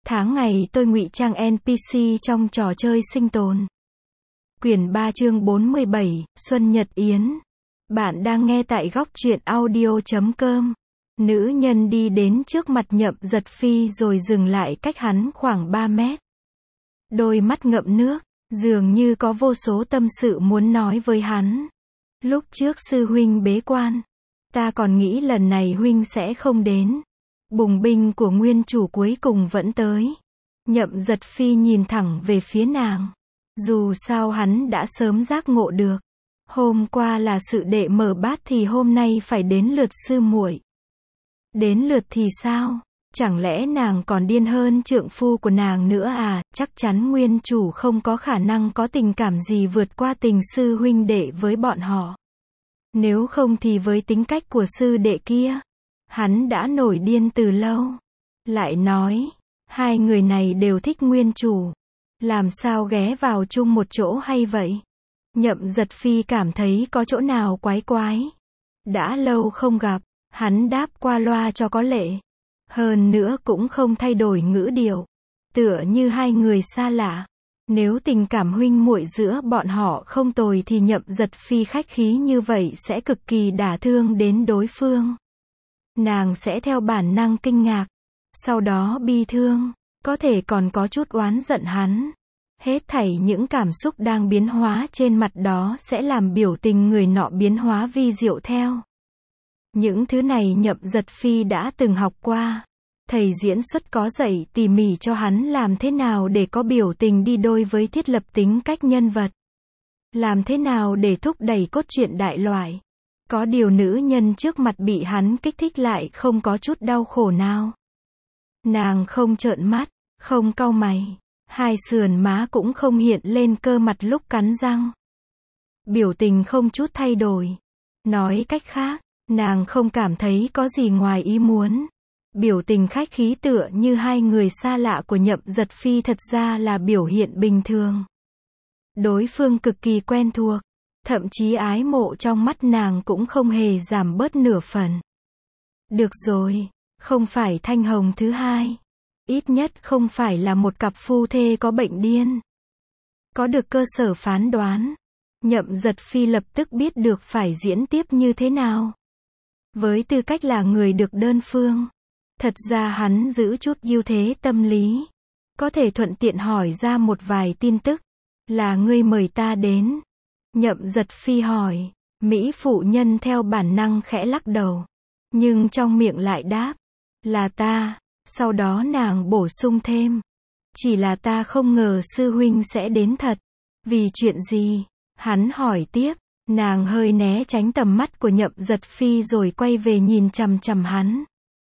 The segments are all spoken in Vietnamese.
Tháng ngày tôi ngụy trang NPC trong trò chơi sinh tồn. Quyển 3 chương 47, Xuân Nhật Yến. Bạn đang nghe tại góc truyện audio.com. Nữ nhân đi đến trước mặt Nhậm Giật Phi rồi dừng lại cách hắn khoảng 3 mét. Đôi mắt ngậm nước, dường như có vô số tâm sự muốn nói với hắn. Lúc trước sư huynh bế quan, ta còn nghĩ lần này huynh sẽ không đến. Bùng binh của nguyên chủ cuối cùng vẫn tới. Nhậm Giật Phi nhìn thẳng về phía nàng. Dù sao hắn đã sớm giác ngộ được. Hôm qua là sự đệ mở bát thì hôm nay phải đến lượt sư muội. Đến lượt thì sao? Chẳng lẽ nàng còn điên hơn trượng phu của nàng nữa à? Chắc chắn nguyên chủ không có khả năng có tình cảm gì vượt qua tình sư huynh đệ với bọn họ. Nếu không thì với tính cách của sư đệ kia, hắn đã nổi điên từ lâu. Lại nói, hai người này đều thích nguyên chủ. Làm sao ghé vào chung một chỗ hay vậy? Nhậm Giật Phi cảm thấy có chỗ nào quái quái. Đã lâu không gặp, hắn đáp qua loa cho có lệ. Hơn nữa cũng không thay đổi ngữ điệu. Tựa như hai người xa lạ. Nếu tình cảm huynh muội giữa bọn họ không tồi thì Nhậm Giật Phi khách khí như vậy sẽ cực kỳ đả thương đến đối phương. Nàng sẽ theo bản năng kinh ngạc, sau đó bi thương, có thể còn có chút oán giận hắn. Hết thảy những cảm xúc đang biến hóa trên mặt đó sẽ làm biểu tình người nọ biến hóa vi diệu theo. Những thứ này Nhậm Giật Phi đã từng học qua. Thầy diễn xuất có dạy tỉ mỉ cho hắn làm thế nào để có biểu tình đi đôi với thiết lập tính cách nhân vật. Làm thế nào để thúc đẩy cốt truyện đại loại. Có điều nữ nhân trước mặt bị hắn kích thích lại không có chút đau khổ nào. Nàng không trợn mắt, không cau mày, hai sườn má cũng không hiện lên cơ mặt lúc cắn răng. Biểu tình không chút thay đổi. Nói cách khác, nàng không cảm thấy có gì ngoài ý muốn. Biểu tình khách khí tựa như hai người xa lạ của Nhậm Giật Phi thật ra là biểu hiện bình thường. Đối phương cực kỳ quen thuộc. Thậm chí ái mộ trong mắt nàng cũng không hề giảm bớt nửa phần. Được rồi, không phải Thanh Hồng thứ hai. Ít nhất không phải là một cặp phu thê có bệnh điên. Có được cơ sở phán đoán. Nhậm Giật Phi lập tức biết được phải diễn tiếp như thế nào. Với tư cách là người được đơn phương. Thật ra hắn giữ chút ưu thế tâm lý. Có thể thuận tiện hỏi ra một vài tin tức. Là ngươi mời ta đến. Nhậm Giật Phi hỏi. Mỹ phụ nhân theo bản năng khẽ lắc đầu. Nhưng trong miệng lại đáp. Là ta. Sau đó nàng bổ sung thêm. Chỉ là ta không ngờ sư huynh sẽ đến thật. Vì chuyện gì? Hắn hỏi tiếp. Nàng hơi né tránh tầm mắt của Nhậm Giật Phi rồi quay về nhìn chằm chằm hắn.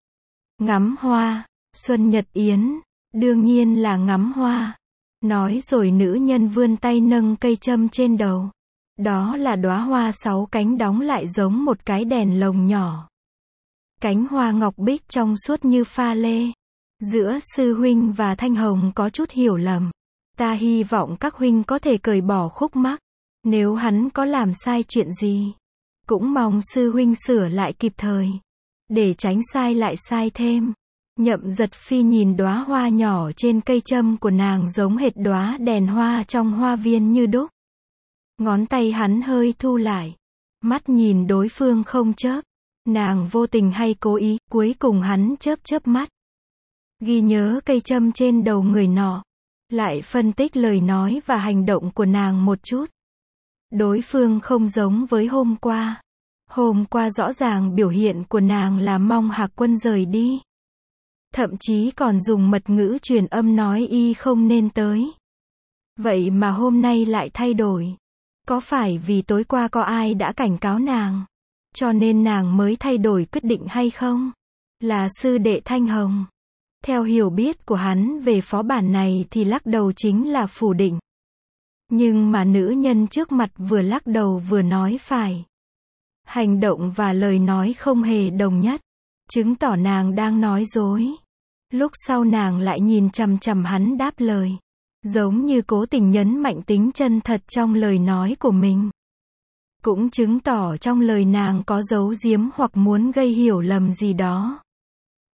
Ngắm hoa. Xuân Nhật Yến. Đương nhiên là ngắm hoa. Nói rồi nữ nhân vươn tay nâng cây châm trên đầu. Đó là đóa hoa 6 cánh đóng lại giống một cái đèn lồng nhỏ. Cánh hoa ngọc bích trong suốt như pha lê. Giữa sư huynh và Thanh Hồng có chút hiểu lầm. Ta hy vọng các huynh có thể cởi bỏ khúc mắc. Nếu hắn có làm sai chuyện gì, cũng mong sư huynh sửa lại kịp thời. Để tránh sai lại sai thêm. Nhậm Giật Phi nhìn đóa hoa nhỏ trên cây châm của nàng giống hệt đóa đèn hoa trong hoa viên như đúc. Ngón tay hắn hơi thu lại. Mắt nhìn đối phương không chớp. Nàng vô tình hay cố ý, cuối cùng hắn chớp mắt. Ghi nhớ cây châm trên đầu người nọ. Lại phân tích lời nói và hành động của nàng một chút. Đối phương không giống với hôm qua. Hôm qua rõ ràng biểu hiện của nàng là mong Hạc Quân rời đi. Thậm chí còn dùng mật ngữ truyền âm nói y không nên tới. Vậy mà hôm nay lại thay đổi. Có phải vì tối qua có ai đã cảnh cáo nàng, cho nên nàng mới thay đổi quyết định hay không? Là sư đệ Thanh Hồng. Theo hiểu biết của hắn về phó bản này thì lắc đầu chính là phủ định. Nhưng mà nữ nhân trước mặt vừa lắc đầu vừa nói phải. Hành động và lời nói không hề đồng nhất. Chứng tỏ nàng đang nói dối. Lúc sau nàng lại nhìn chằm chằm hắn đáp lời. Giống như cố tình nhấn mạnh tính chân thật trong lời nói của mình. Cũng chứng tỏ trong lời nàng có giấu giếm hoặc muốn gây hiểu lầm gì đó.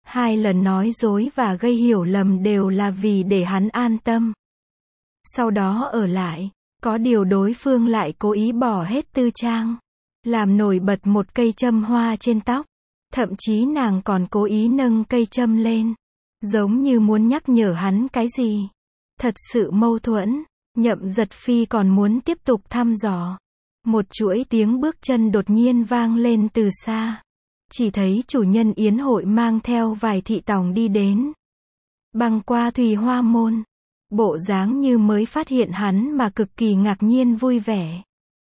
2 lần nói dối và gây hiểu lầm đều là vì để hắn an tâm. Sau đó ở lại, có điều đối phương lại cố ý bỏ hết tư trang, làm nổi bật một cây châm hoa trên tóc. Thậm chí nàng còn cố ý nâng cây châm lên, giống như muốn nhắc nhở hắn cái gì. Thật sự mâu thuẫn. Nhậm Giật Phi còn muốn tiếp tục thăm dò. Một chuỗi tiếng bước chân đột nhiên vang lên từ xa. Chỉ thấy chủ nhân yến hội mang theo vài thị tòng đi đến. Băng qua Thùy Hoa môn. Bộ dáng như mới phát hiện hắn mà cực kỳ ngạc nhiên vui vẻ.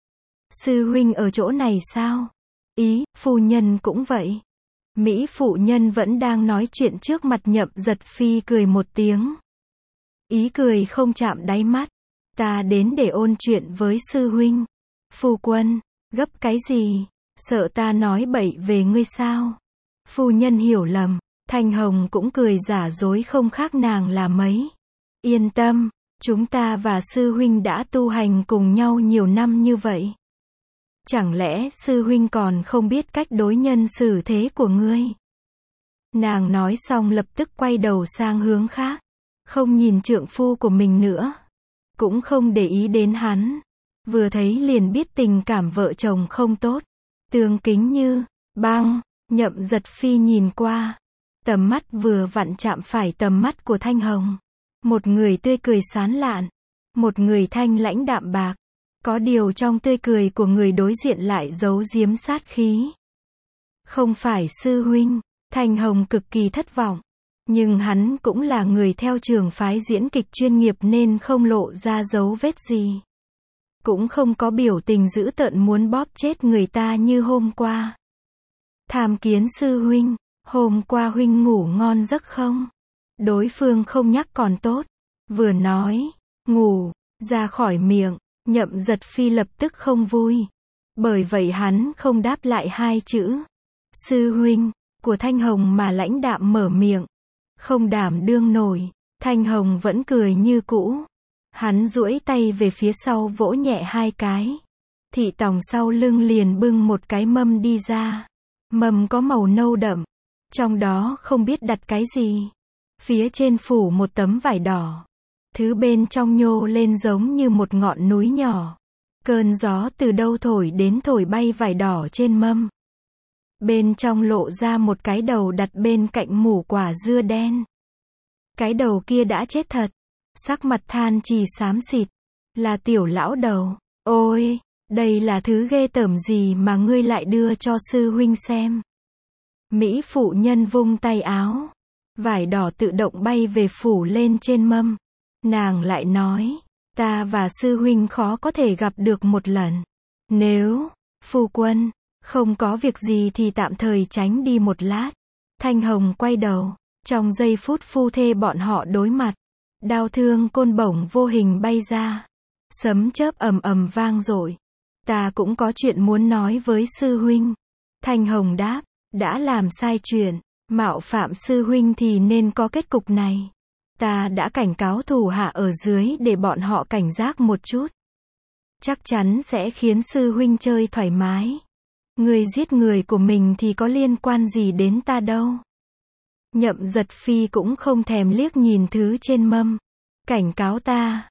Sư huynh ở chỗ này sao? Ý, phu nhân cũng vậy. Mỹ phụ nhân vẫn đang nói chuyện trước mặt Nhậm Giật Phi cười một tiếng. Ý cười không chạm đáy mắt. Ta đến để ôn chuyện với sư huynh. Phu quân, gấp cái gì? Sợ ta nói bậy về ngươi sao? Phu nhân hiểu lầm. Thanh Hồng cũng cười giả dối không khác nàng là mấy. Yên tâm, chúng ta và sư huynh đã tu hành cùng nhau nhiều năm như vậy. Chẳng lẽ sư huynh còn không biết cách đối nhân xử thế của ngươi? Nàng nói xong lập tức quay đầu sang hướng khác. Không nhìn trượng phu của mình nữa. Cũng không để ý đến hắn. Vừa thấy liền biết tình cảm vợ chồng không tốt. Tương kính như băng. Nhậm Giật Phi nhìn qua. Tầm mắt vừa vặn chạm phải tầm mắt của Thanh Hồng. Một người tươi cười sán lạn. Một người thanh lãnh đạm bạc. Có điều trong tươi cười của người đối diện lại giấu giếm sát khí. Không phải sư huynh. Thanh Hồng cực kỳ thất vọng. Nhưng hắn cũng là người theo trường phái diễn kịch chuyên nghiệp nên không lộ ra dấu vết gì. Cũng không có biểu tình dữ tợn muốn bóp chết người ta như hôm qua. Tham kiến sư huynh, hôm qua huynh ngủ ngon giấc không? Đối phương không nhắc còn tốt. Vừa nói, ngủ, ra khỏi miệng, Nhậm Giật Phi lập tức không vui. Bởi vậy hắn không đáp lại 2 chữ. Sư huynh, của Thanh Hồng mà lãnh đạm mở miệng. Không đảm đương nổi. Thanh Hồng vẫn cười như cũ. Hắn duỗi tay về phía sau vỗ nhẹ 2 cái. Thị tòng sau lưng liền bưng một cái mâm đi ra. Mâm có màu nâu đậm. Trong đó không biết đặt cái gì. Phía trên phủ một tấm vải đỏ. Thứ bên trong nhô lên giống như một ngọn núi nhỏ. Cơn gió từ đâu thổi đến thổi bay vải đỏ trên mâm. Bên trong lộ ra một cái đầu đặt bên cạnh mủ quả dưa đen. Cái đầu kia đã chết thật. Sắc mặt than trì xám xịt. Là tiểu lão đầu. Ôi, đây là thứ ghê tởm gì mà ngươi lại đưa cho sư huynh xem. Mỹ phụ nhân vung tay áo. Vải đỏ tự động bay về phủ lên trên mâm. Nàng lại nói, ta và sư huynh khó có thể gặp được một lần. Nếu, phu quân, không có việc gì thì tạm thời tránh đi một lát. Thanh Hồng quay đầu. Trong giây phút phu thê bọn họ đối mặt. Đao thương côn bổng vô hình bay ra. Sấm chớp ầm ầm vang dội. Ta cũng có chuyện muốn nói với sư huynh. Thanh Hồng đáp, đã làm sai chuyện, mạo phạm sư huynh thì nên có kết cục này. Ta đã cảnh cáo thủ hạ ở dưới để bọn họ cảnh giác một chút. Chắc chắn sẽ khiến sư huynh chơi thoải mái. Người giết người của mình thì có liên quan gì đến ta đâu. Nhậm Giật Phi cũng không thèm liếc nhìn thứ trên mâm. Cảnh cáo ta,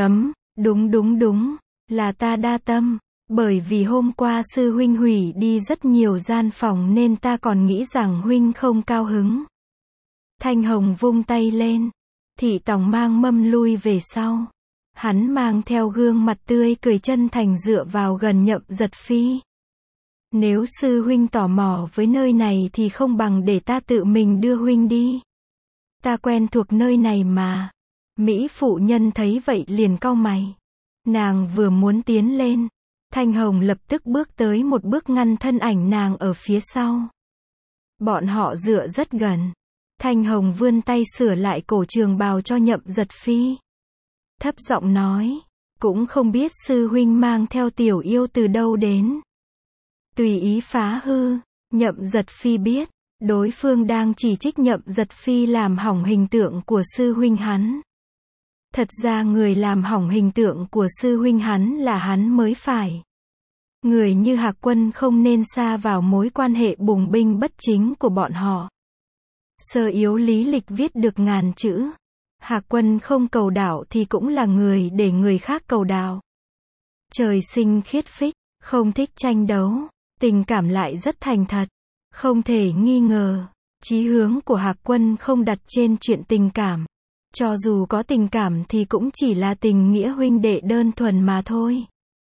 đúng, là ta đa tâm. Bởi vì hôm qua sư huynh hủy đi rất nhiều gian phòng nên ta còn nghĩ rằng huynh không cao hứng. Thanh Hồng vung tay lên. Thị tòng mang mâm lui về sau. Hắn mang theo gương mặt tươi cười chân thành dựa vào gần Nhậm Giật Phi. Nếu sư huynh tò mò với nơi này thì không bằng để ta tự mình đưa huynh đi. Ta quen thuộc nơi này mà. Mỹ phụ nhân thấy vậy liền cau mày. Nàng vừa muốn tiến lên. Thanh Hồng lập tức bước tới một bước ngăn thân ảnh nàng ở phía sau. Bọn họ dựa rất gần. Thanh Hồng vươn tay sửa lại cổ trường bào cho Nhậm Giật Phi. Thấp giọng nói, cũng không biết sư huynh mang theo tiểu yêu từ đâu đến. Tùy ý phá hư. Nhậm Giật Phi biết, đối phương đang chỉ trích Nhậm Giật Phi làm hỏng hình tượng của sư huynh hắn. Thật ra người làm hỏng hình tượng của sư huynh hắn là hắn mới phải. Người như Hạc Quân không nên sa vào mối quan hệ bùng binh bất chính của bọn họ. Sơ yếu lý lịch viết được ngàn chữ. Hạc Quân không cầu đạo thì cũng là người để người khác cầu đạo. Trời sinh khiết phích, không thích tranh đấu, tình cảm lại rất thành thật, không thể nghi ngờ. Chí hướng của Hạc Quân không đặt trên chuyện tình cảm. Cho dù có tình cảm thì cũng chỉ là tình nghĩa huynh đệ đơn thuần mà thôi.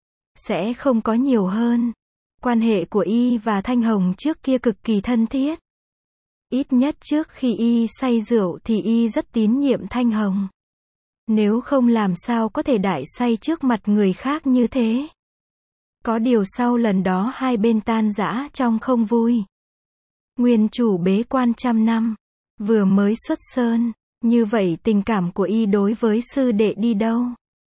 Sẽ không có nhiều hơn. Quan hệ của y và Thanh Hồng trước kia cực kỳ thân thiết. Ít nhất trước khi y say rượu thì y rất tín nhiệm Thanh Hồng. Nếu không làm sao có thể đại say trước mặt người khác như thế. Có điều sau lần đó hai bên tan rã trong không vui. Nguyên chủ bế quan trăm năm, vừa mới xuất sơn, như vậy tình cảm của y đối với sư đệ đi đâu?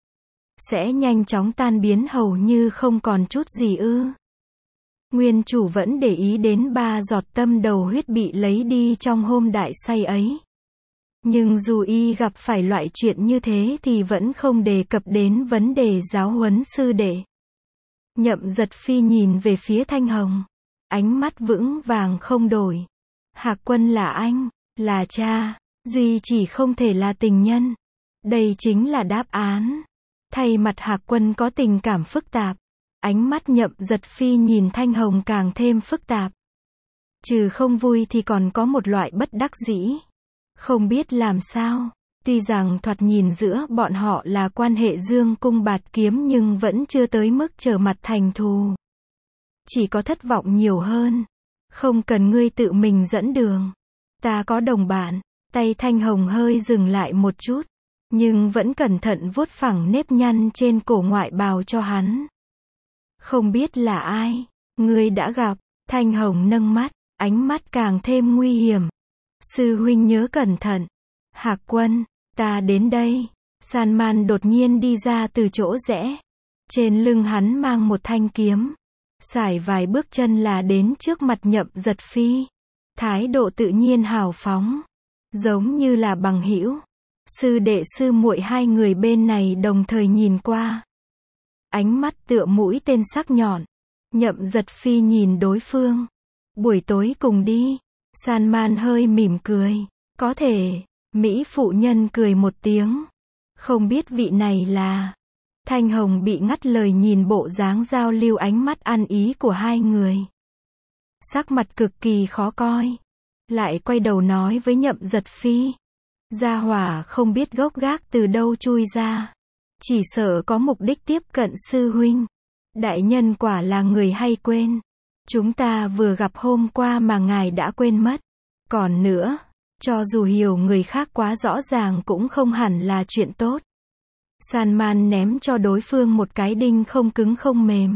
Sẽ nhanh chóng tan biến hầu như không còn chút gì ư? Nguyên chủ vẫn để ý đến 3 giọt tâm đầu huyết bị lấy đi trong hôm đại say ấy. Nhưng dù y gặp phải loại chuyện như thế thì vẫn không đề cập đến vấn đề giáo huấn sư đệ. Nhậm Giật Phi nhìn về phía Thanh Hồng, ánh mắt vững vàng không đổi. Hạc Quân là anh, là cha, duy chỉ không thể là tình nhân. Đây chính là đáp án. Thay mặt Hạc Quân có tình cảm phức tạp. Ánh mắt Nhậm Giật Phi nhìn Thanh Hồng càng thêm phức tạp. Trừ không vui thì còn có một loại bất đắc dĩ. Không biết làm sao. Tuy rằng thoạt nhìn giữa bọn họ là quan hệ dương cung bạt kiếm nhưng vẫn chưa tới mức trở mặt thành thù. Chỉ có thất vọng nhiều hơn. Không cần ngươi tự mình dẫn đường. Ta có đồng bạn. Tay Thanh Hồng hơi dừng lại một chút. Nhưng vẫn cẩn thận vuốt phẳng nếp nhăn trên cổ ngoại bào cho hắn. Không biết là ai. Ngươi đã gặp. Thanh Hồng nâng mắt. Ánh mắt càng thêm nguy hiểm. Sư huynh nhớ cẩn thận. Hạc Quân. Ta đến đây. San-man đột nhiên đi ra từ chỗ rẽ. Trên lưng hắn mang một thanh kiếm. Sải vài bước chân là đến trước mặt Nhậm Giật Phi. Thái độ tự nhiên hào phóng. Giống như là bằng hữu. Sư đệ sư muội hai người bên này đồng thời nhìn qua. Ánh mắt tựa mũi tên sắc nhọn. Nhậm Giật Phi nhìn đối phương. Buổi tối cùng đi. San-man hơi mỉm cười. Có thể. Mỹ phụ nhân cười một tiếng. Không biết vị này là. Thanh Hồng bị ngắt lời nhìn bộ dáng giao lưu ánh mắt ăn ý của hai người. Sắc mặt cực kỳ khó coi. Lại quay đầu nói với Nhậm Giật Phi. Gia hỏa không biết gốc gác từ đâu chui ra. Chỉ sợ có mục đích tiếp cận sư huynh. Đại nhân quả là người hay quên. Chúng ta vừa gặp hôm qua mà ngài đã quên mất. Còn nữa, cho dù hiểu người khác quá rõ ràng cũng không hẳn là chuyện tốt. San-man ném cho đối phương một cái đinh không cứng không mềm.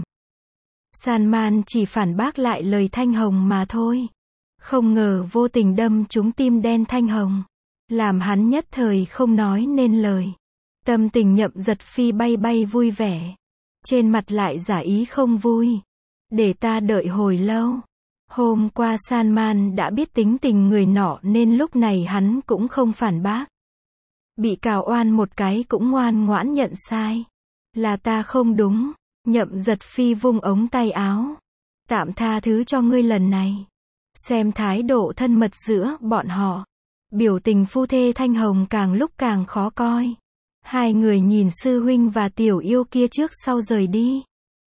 San-man chỉ phản bác lại lời Thanh Hồng mà thôi. Không ngờ vô tình đâm trúng tim đen Thanh Hồng. Làm hắn nhất thời không nói nên lời. Tâm tình Nhậm Giật Phi bay bay vui vẻ. Trên mặt lại giả ý không vui. Để ta đợi hồi lâu. Hôm qua San-man đã biết tính tình người nọ nên lúc này hắn cũng không phản bác. Bị cào oan một cái cũng ngoan ngoãn nhận sai. Là ta không đúng. Nhậm Giật Phi vung ống tay áo. Tạm tha thứ cho ngươi lần này. Xem thái độ thân mật giữa bọn họ. Biểu tình phu thê Thanh Hồng càng lúc càng khó coi. Hai người nhìn sư huynh và tiểu yêu kia trước sau rời đi.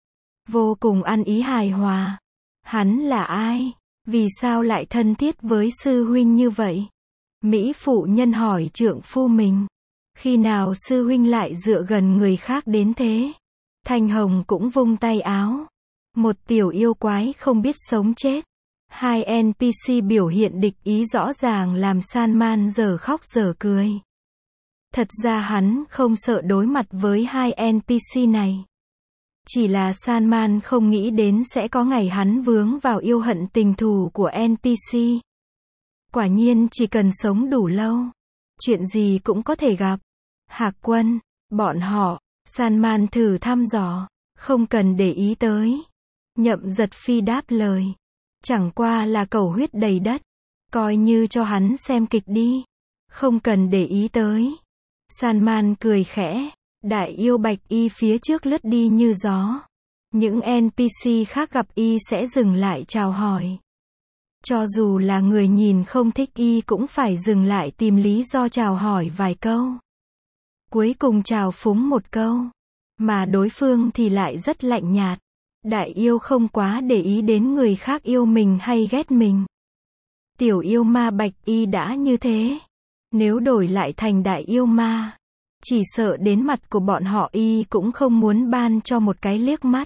Vô cùng ăn ý hài hòa. Hắn là ai? Vì sao lại thân thiết với sư huynh như vậy? Mỹ phụ nhân hỏi trượng phu mình. Khi nào sư huynh lại dựa gần người khác đến thế? Thanh Hồng cũng vung tay áo. Một tiểu yêu quái không biết sống chết. Hai NPC biểu hiện địch ý rõ ràng làm San-man giờ khóc giờ cười. Thật ra hắn không sợ đối mặt với hai NPC này. Chỉ là San-man không nghĩ đến sẽ có ngày hắn vướng vào yêu hận tình thù của NPC. Quả nhiên chỉ cần sống đủ lâu, chuyện gì cũng có thể gặp. Hạc Quân, bọn họ, San-man thử thăm dò, không cần để ý tới. Nhậm Giật Phi đáp lời. Chẳng qua là cầu huyết đầy đất. Coi như cho hắn xem kịch đi. Không cần để ý tới. San-man cười khẽ. Đại yêu bạch y phía trước lướt đi như gió. Những NPC khác gặp y sẽ dừng lại chào hỏi. Cho dù là người nhìn không thích y cũng phải dừng lại tìm lý do chào hỏi vài câu. Cuối cùng chào phúng một câu. Mà đối phương thì lại rất lạnh nhạt. Đại yêu không quá để ý đến người khác yêu mình hay ghét mình. Tiểu yêu ma bạch y đã như thế. Nếu đổi lại thành đại yêu ma, chỉ sợ đến mặt của bọn họ y cũng không muốn ban cho một cái liếc mắt.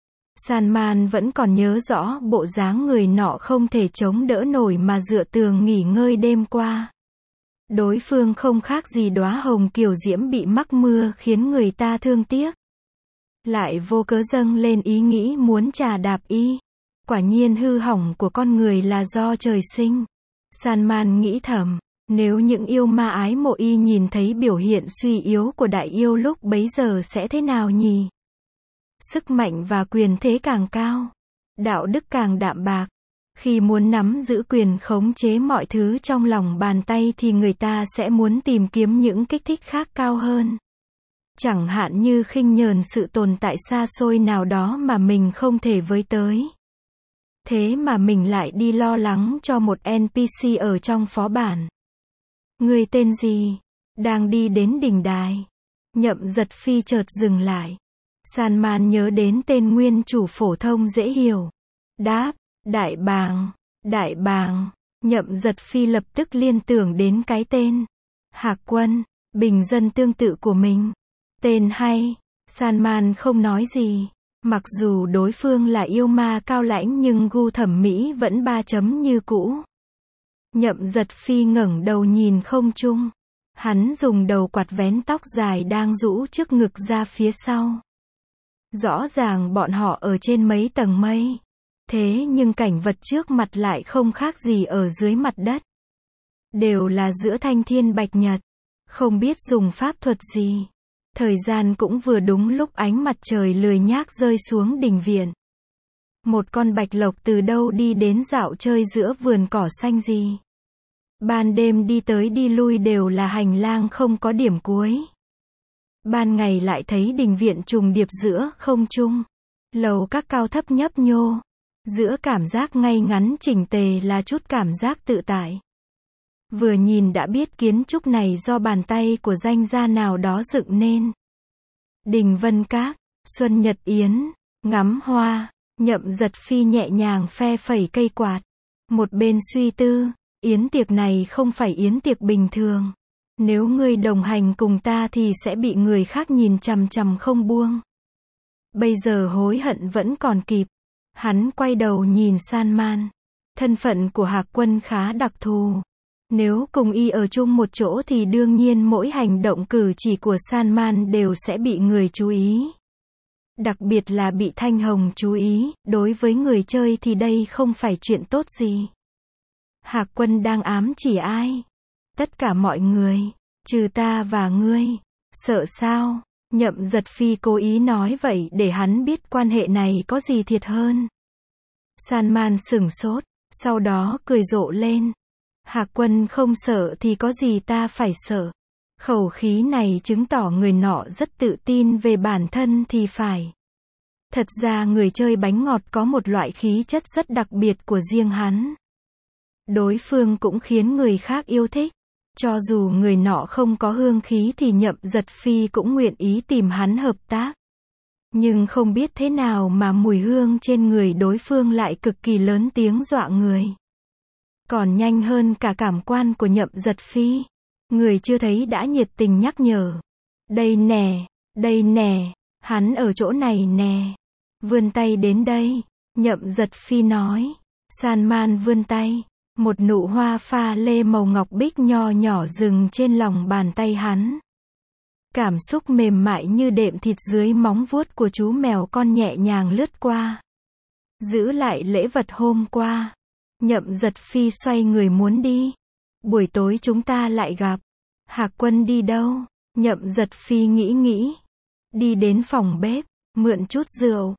Salman vẫn còn nhớ rõ bộ dáng người nọ không thể chống đỡ nổi mà dựa tường nghỉ ngơi đêm qua. Đối phương không khác gì đóa hồng kiều diễm bị mắc mưa khiến người ta thương tiếc. Lại vô cớ dâng lên ý nghĩ muốn trà đạp y. Quả nhiên hư hỏng của con người là do trời sinh. Salman nghĩ thầm, nếu những yêu ma ái mộ y nhìn thấy biểu hiện suy yếu của đại yêu lúc bấy giờ sẽ thế nào nhỉ? Sức mạnh và quyền thế càng cao, đạo đức càng đạm bạc. Khi muốn nắm giữ quyền khống chế mọi thứ trong lòng bàn tay thì người ta sẽ muốn tìm kiếm những kích thích khác cao hơn. Chẳng hạn như khinh nhờn sự tồn tại xa xôi nào đó mà mình không thể với tới. Thế mà mình lại đi lo lắng cho một NPC ở trong phó bản. Người tên gì? Đang đi đến đỉnh đài. Nhậm Giật Phi chợt dừng lại. Salman nhớ đến tên nguyên chủ phổ thông dễ hiểu. Đáp, Đại Bàng. Đại Bàng. Nhậm Giật Phi lập tức liên tưởng đến cái tên Hạc Quân, bình dân tương tự của mình. Tên hay. Salman không nói gì. Mặc dù đối phương là yêu ma cao lãnh nhưng gu thẩm mỹ vẫn 3 chấm như cũ. Nhậm Giật Phi ngẩng đầu nhìn không trung. Hắn dùng đầu quạt vén tóc dài đang rũ trước ngực ra phía sau. Rõ ràng bọn họ ở trên mấy tầng mây. Thế nhưng cảnh vật trước mặt lại không khác gì ở dưới mặt đất. Đều là giữa thanh thiên bạch nhật. Không biết dùng pháp thuật gì. Thời gian cũng vừa đúng lúc ánh mặt trời lười nhác rơi xuống đình viện. Một con bạch lộc từ đâu đi đến dạo chơi giữa vườn cỏ xanh gì. Ban đêm đi tới đi lui đều là hành lang không có điểm cuối. Ban ngày lại thấy đình viện trùng điệp giữa không trung. Lầu các cao thấp nhấp nhô. Giữa cảm giác ngay ngắn chỉnh tề là chút cảm giác tự tại. Vừa nhìn đã biết kiến trúc này do bàn tay của danh gia nào đó dựng nên. Đình Vân Các, Xuân Nhật Yến, ngắm hoa, Nhậm Giật Phi nhẹ nhàng phe phẩy cây quạt. Một bên suy tư, yến tiệc này không phải yến tiệc bình thường. Nếu ngươi đồng hành cùng ta thì sẽ bị người khác nhìn chằm chằm không buông. Bây giờ hối hận vẫn còn kịp. Hắn quay đầu nhìn Salman. Thân phận của Hạc Quân khá đặc thù. Nếu cùng y ở chung một chỗ thì đương nhiên mỗi hành động cử chỉ của Salman đều sẽ bị người chú ý. Đặc biệt là bị Thanh Hồng chú ý, đối với người chơi thì đây không phải chuyện tốt gì. Hạc Quân đang ám chỉ ai? Tất cả mọi người, trừ ta và ngươi. Sợ sao? Nhậm Giật Phi cố ý nói vậy để hắn biết quan hệ này có gì thiệt hơn. Salman sửng sốt, sau đó cười rộ lên. Hạc Quân không sợ thì có gì ta phải sợ. Khẩu khí này chứng tỏ người nọ rất tự tin về bản thân thì phải. Thật ra người chơi bánh ngọt có một loại khí chất rất đặc biệt của riêng hắn. Đối phương cũng khiến người khác yêu thích. Cho dù người nọ không có hương khí thì Nhậm Giật Phi cũng nguyện ý tìm hắn hợp tác. Nhưng không biết thế nào mà mùi hương trên người đối phương lại cực kỳ lớn tiếng dọa người. Còn nhanh hơn cả cảm quan của Nhậm Giật Phi. Người chưa thấy đã nhiệt tình nhắc nhở. Đây nè, hắn ở chỗ này nè. Vươn tay đến đây, Nhậm Giật Phi nói. Salman vươn tay. Một nụ hoa pha lê màu ngọc bích nho nhỏ dừng trên lòng bàn tay hắn. Cảm xúc mềm mại như đệm thịt dưới móng vuốt của chú mèo con nhẹ nhàng lướt qua. Giữ lại lễ vật hôm qua. Nhậm Giật Phi xoay người muốn đi. Buổi tối chúng ta lại gặp. Hạc Quân đi đâu? Nhậm Giật Phi nghĩ. Đi đến phòng bếp, mượn chút rượu.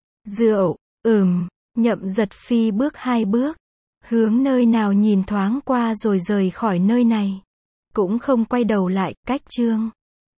Nhậm Giật Phi bước 2 bước. Hướng nơi nào nhìn thoáng qua rồi rời khỏi nơi này. Cũng không quay đầu lại, cách chương.